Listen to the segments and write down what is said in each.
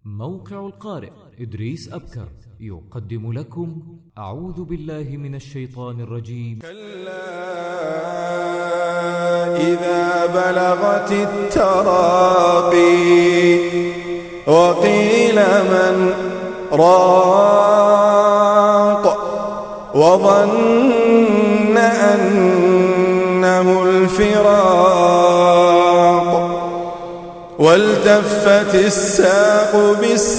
موقع القارئ إدريس أبكر يقدم لكم أعوذ بالله من الشيطان الرجيم. كلا إذا بلغت التراقي وقيل من راق وظن أنه الفراق والتفت الساق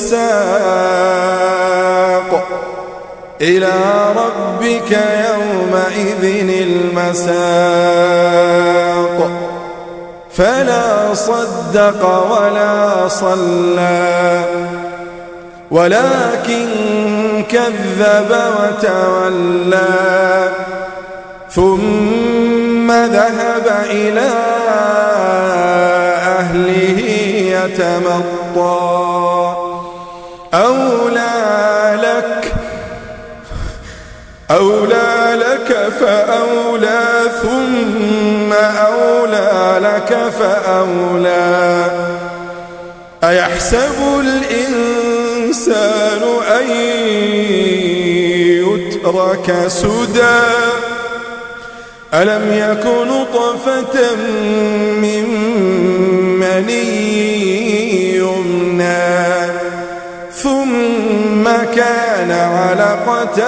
بالساق إلى ربك يومئذ المساق فلا صدق ولا صلى ولكن كذب وتولى ثم ذهب إلى أهله يتمطى أولى لك فأولى ثم أولى لك فأولى أيحسب الإنسان أن يترك سدى ألم يك نطفة من مني يمنى ثم كان علقة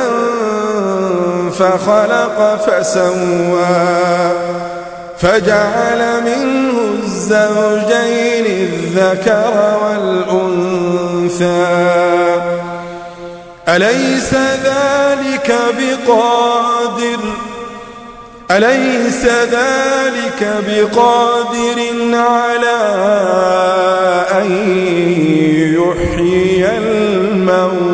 فخلق فسوى فجعل منه الزوجين الذكر والأنثى أليس ذلك بقادر على أن يحيي الموتى